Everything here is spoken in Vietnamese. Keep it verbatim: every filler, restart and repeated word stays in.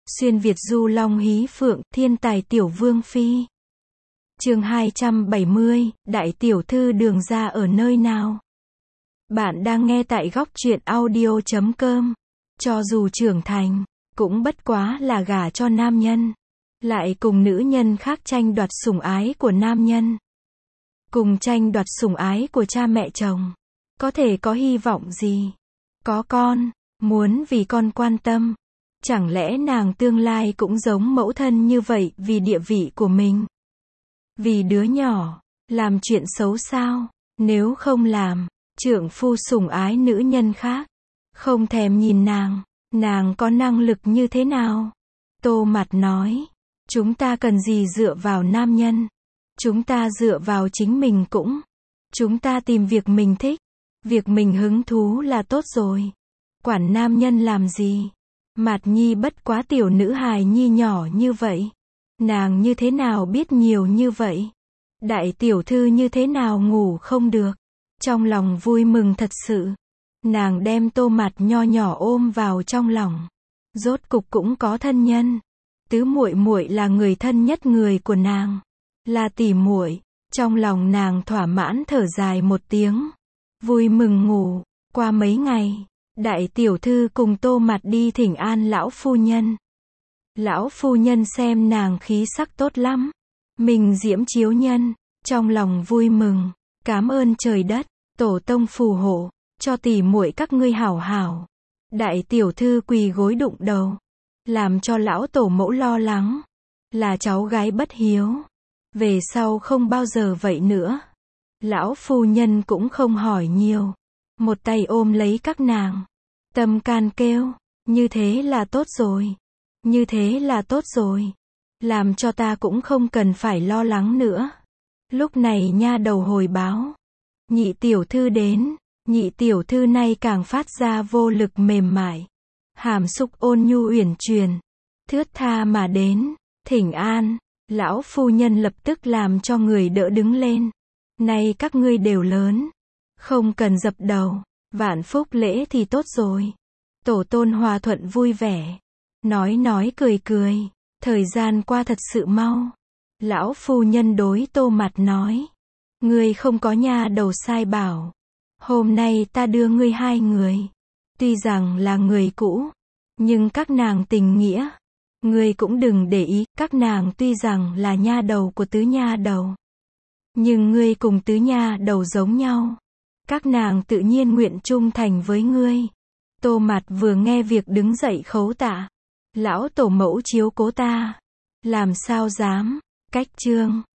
Xuyên Việt du long hí phượng, thiên tài tiểu vương phi. Chương hai trăm bảy mươi, đại tiểu thư Đường Gia ở nơi nào? Bạn đang nghe tại góc truyện audio chấm com. Cho dù trưởng thành, cũng bất quá là gả cho nam nhân, lại cùng nữ nhân khác tranh đoạt sủng ái của nam nhân, cùng tranh đoạt sủng ái của cha mẹ chồng. Có thể có hy vọng gì? Có con, muốn vì con quan tâm. Chẳng lẽ nàng tương lai cũng giống mẫu thân như vậy vì địa vị của mình? Vì đứa nhỏ, làm chuyện xấu sao? Nếu không làm, trượng phu sủng ái nữ nhân khác, không thèm nhìn nàng, nàng có năng lực như thế nào? Tô Mặt nói, chúng ta cần gì dựa vào nam nhân? Chúng ta dựa vào chính mình cũng. Chúng ta tìm việc mình thích, việc mình hứng thú là tốt rồi. Quản nam nhân làm gì? Mạt Nhi bất quá tiểu nữ hài nhi nhỏ như vậy. Nàng như thế nào biết nhiều như vậy? Đại tiểu thư như thế nào ngủ không được? Trong lòng vui mừng thật sự. Nàng đem Tô Mặt nho nhỏ ôm vào trong lòng. Rốt cục cũng có thân nhân. Tứ muội muội là người thân nhất người của nàng. Là tỷ muội. Trong lòng nàng thỏa mãn thở dài một tiếng. Vui mừng ngủ. Qua mấy ngày, đại tiểu thư cùng Tô Mặt đi thỉnh an lão phu nhân. Lão phu nhân xem nàng khí sắc tốt lắm, mình diễm chiếu nhân, trong lòng vui mừng, cảm ơn trời đất, tổ tông phù hộ, cho tỷ muội các ngươi hảo hảo. Đại tiểu thư quỳ gối đụng đầu, làm cho lão tổ mẫu lo lắng, là cháu gái bất hiếu, về sau không bao giờ vậy nữa. Lão phu nhân cũng không hỏi nhiều, một tay ôm lấy các nàng, tâm can kêu, như thế là tốt rồi. Như thế là tốt rồi. Làm cho ta cũng không cần phải lo lắng nữa. Lúc này nha đầu hồi báo. Nhị tiểu thư đến. Nhị tiểu thư nay càng phát ra vô lực mềm mại. Hàm xúc ôn nhu uyển chuyển. Thướt tha mà đến. Thỉnh an. Lão phu nhân lập tức làm cho người đỡ đứng lên. Nay các ngươi đều lớn. Không cần dập đầu. Vạn phúc lễ thì tốt rồi. Tổ tôn hòa thuận vui vẻ. Nói nói cười cười, thời gian qua thật sự mau. Lão phu nhân đối Tô Mặt nói, ngươi không có nha đầu sai bảo. Hôm nay ta đưa ngươi hai người. Tuy rằng là người cũ, nhưng các nàng tình nghĩa. Ngươi cũng đừng để ý, các nàng tuy rằng là nha đầu của tứ nha đầu. Nhưng ngươi cùng tứ nha đầu giống nhau. Các nàng tự nhiên nguyện trung thành với ngươi. Tô Mặt vừa nghe việc đứng dậy khấu tạ. Lão tổ mẫu chiếu cố ta. Làm sao dám, cách trương,